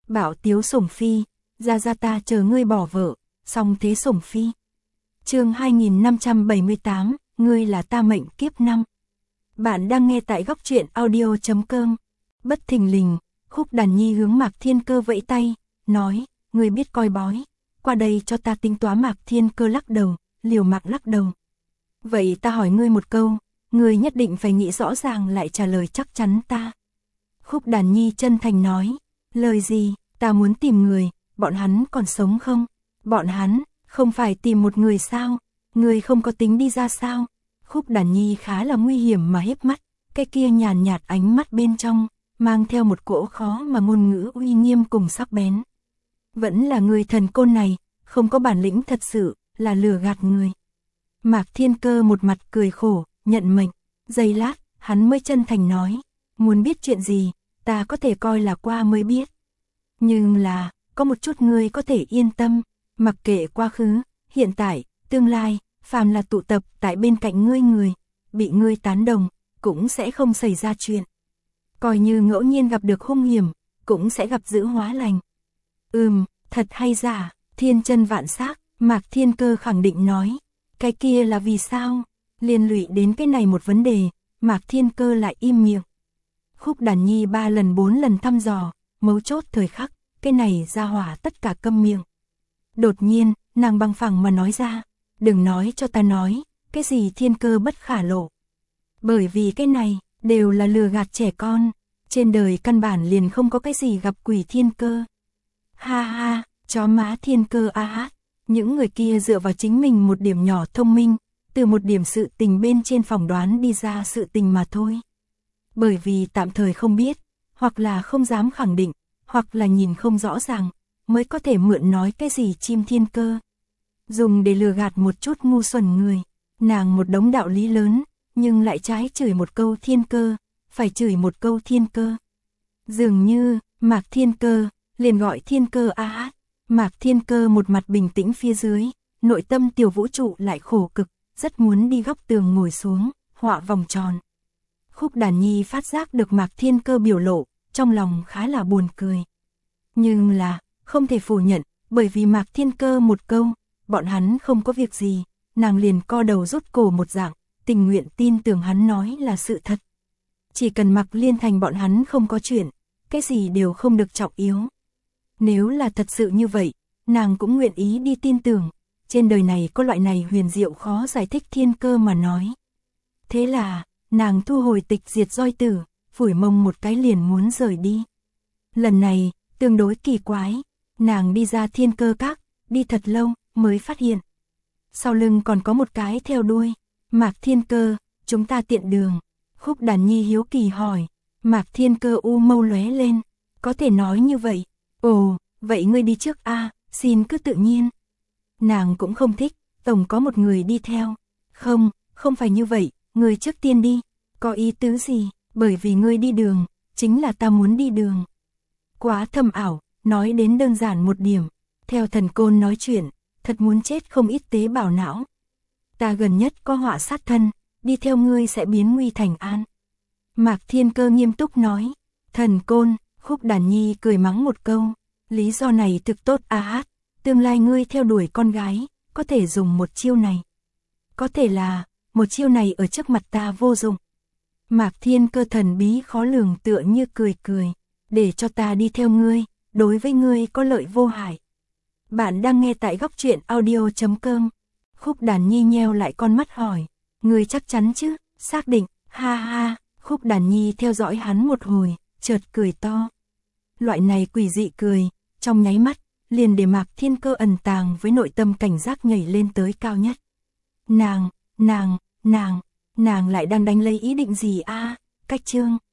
Bảo Tiếu Sủng Phi, ra ta chờ ngươi bỏ vợ, xong thế Sủng Phi. Chương 2578, ngươi là ta mệnh kiếp năm. Bạn đang nghe tại góc truyện audio.com. Bất thình lình, Khúc Đàn Nhi hướng Mạc Thiên Cơ vẫy tay, nói, ngươi biết coi bói, qua đây cho ta tính toán. Mạc Thiên Cơ lắc đầu, liều mạng lắc đầu. Vậy ta hỏi ngươi một câu, ngươi nhất định phải nghĩ rõ ràng lại trả lời chắc chắn ta. Khúc Đàn Nhi chân thành nói, lời gì, ta muốn tìm người, bọn hắn còn sống không? Bọn hắn, không phải tìm một người sao? Ngươi không có tính đi ra sao? Khúc Đàn Nhi khá là nguy hiểm mà híp mắt, cái kia nhàn nhạt ánh mắt bên trong, mang theo một cỗ khó mà ngôn ngữ uy nghiêm cùng sắc bén. Vẫn là người thần côn này, không có bản lĩnh thật sự, là lừa gạt người. Mạc Thiên Cơ một mặt cười khổ, nhận mệnh. Giây lát, hắn mới chân thành nói, muốn biết chuyện gì, ta có thể coi là qua mới biết. Nhưng là, có một chút ngươi có thể yên tâm, mặc kệ quá khứ, hiện tại, tương lai, phàm là tụ tập tại bên cạnh ngươi người, bị ngươi tán đồng, cũng sẽ không xảy ra chuyện. Coi như ngẫu nhiên gặp được hung hiểm, cũng sẽ gặp dữ hóa lành. Thật hay giả, thiên chân vạn xác, Mạc Thiên Cơ khẳng định nói. Cái kia là vì sao? Liên lụy đến cái này một vấn đề, Mạc Thiên Cơ lại im miệng. Khúc Đàn Nhi 3 lần 4 lần thăm dò, mấu chốt thời khắc, cái này ra hỏa tất cả câm miệng. Đột nhiên, nàng bằng phẳng mà nói ra, đừng nói cho ta nói, cái gì thiên cơ bất khả lộ. Bởi vì cái này, đều là lừa gạt trẻ con, trên đời căn bản liền không có cái gì gặp quỷ thiên cơ. Ha ha, chó má Thiên Cơ a hát, những người kia dựa vào chính mình một điểm nhỏ thông minh, từ một điểm sự tình bên trên phỏng đoán đi ra sự tình mà thôi. Bởi vì tạm thời không biết, hoặc là không dám khẳng định, hoặc là nhìn không rõ ràng, mới có thể mượn nói cái gì chim thiên cơ. Dùng để lừa gạt một chút ngu xuẩn người, nàng một đống đạo lý lớn, nhưng lại trái chửi một câu thiên cơ, phải chửi một câu thiên cơ. Dường như, Mạc Thiên Cơ, liền gọi Thiên Cơ a hát. Mạc Thiên Cơ một mặt bình tĩnh phía dưới, nội tâm tiểu vũ trụ lại khổ cực, rất muốn đi góc tường ngồi xuống, họa vòng tròn. Khúc Đàn Nhi phát giác được Mạc Thiên Cơ biểu lộ, trong lòng khá là buồn cười. Nhưng là, không thể phủ nhận, bởi vì Mạc Thiên Cơ một câu, bọn hắn không có việc gì, nàng liền co đầu rút cổ một dạng, tình nguyện tin tưởng hắn nói là sự thật. Chỉ cần Mạc Liên Thành bọn hắn không có chuyện, cái gì đều không được trọng yếu. Nếu là thật sự như vậy, nàng cũng nguyện ý đi tin tưởng, trên đời này có loại này huyền diệu khó giải thích thiên cơ mà nói. Thế là, nàng thu hồi tịch diệt roi tử, phủi mông một cái liền muốn rời đi. Lần này, tương đối kỳ quái, nàng đi ra Thiên Cơ các, đi thật lâu, mới phát hiện. Sau lưng còn có một cái theo đuôi, Mạc Thiên Cơ, chúng ta tiện đường. Khúc Đàn Nhi hiếu kỳ hỏi, Mạc Thiên Cơ u mâu lóe lên, có thể nói như vậy. Ồ, vậy ngươi đi trước a, xin cứ tự nhiên. Nàng cũng không thích, tổng có một người đi theo. Không phải như vậy, ngươi trước tiên đi. Có ý tứ gì, bởi vì ngươi đi đường, chính là ta muốn đi đường. Quá thâm ảo, nói đến đơn giản một điểm. Theo thần côn nói chuyện, thật muốn chết không ít tế bào não. Ta gần nhất có họa sát thân, đi theo ngươi sẽ biến nguy thành an. Mạc Thiên Cơ nghiêm túc nói, thần côn. Khúc Đàn Nhi cười mắng một câu, lý do này thực tốt a hát, tương lai ngươi theo đuổi con gái, có thể dùng một chiêu này. Có thể là, một chiêu này ở trước mặt ta vô dụng. Mạc Thiên Cơ thần bí khó lường tựa như cười cười, để cho ta đi theo ngươi, đối với ngươi có lợi vô hại. Bạn đang nghe tại góc truyện audio.com. Khúc Đàn Nhi nheo lại con mắt hỏi, ngươi chắc chắn chứ, xác định, ha ha. Khúc Đàn Nhi theo dõi hắn một hồi, chợt cười to. Loại này quỷ dị cười, trong nháy mắt, liền để Mạc Thiên Cơ ẩn tàng với nội tâm cảnh giác nhảy lên tới cao nhất. Nàng lại đang đánh lấy ý định gì a? Cách chương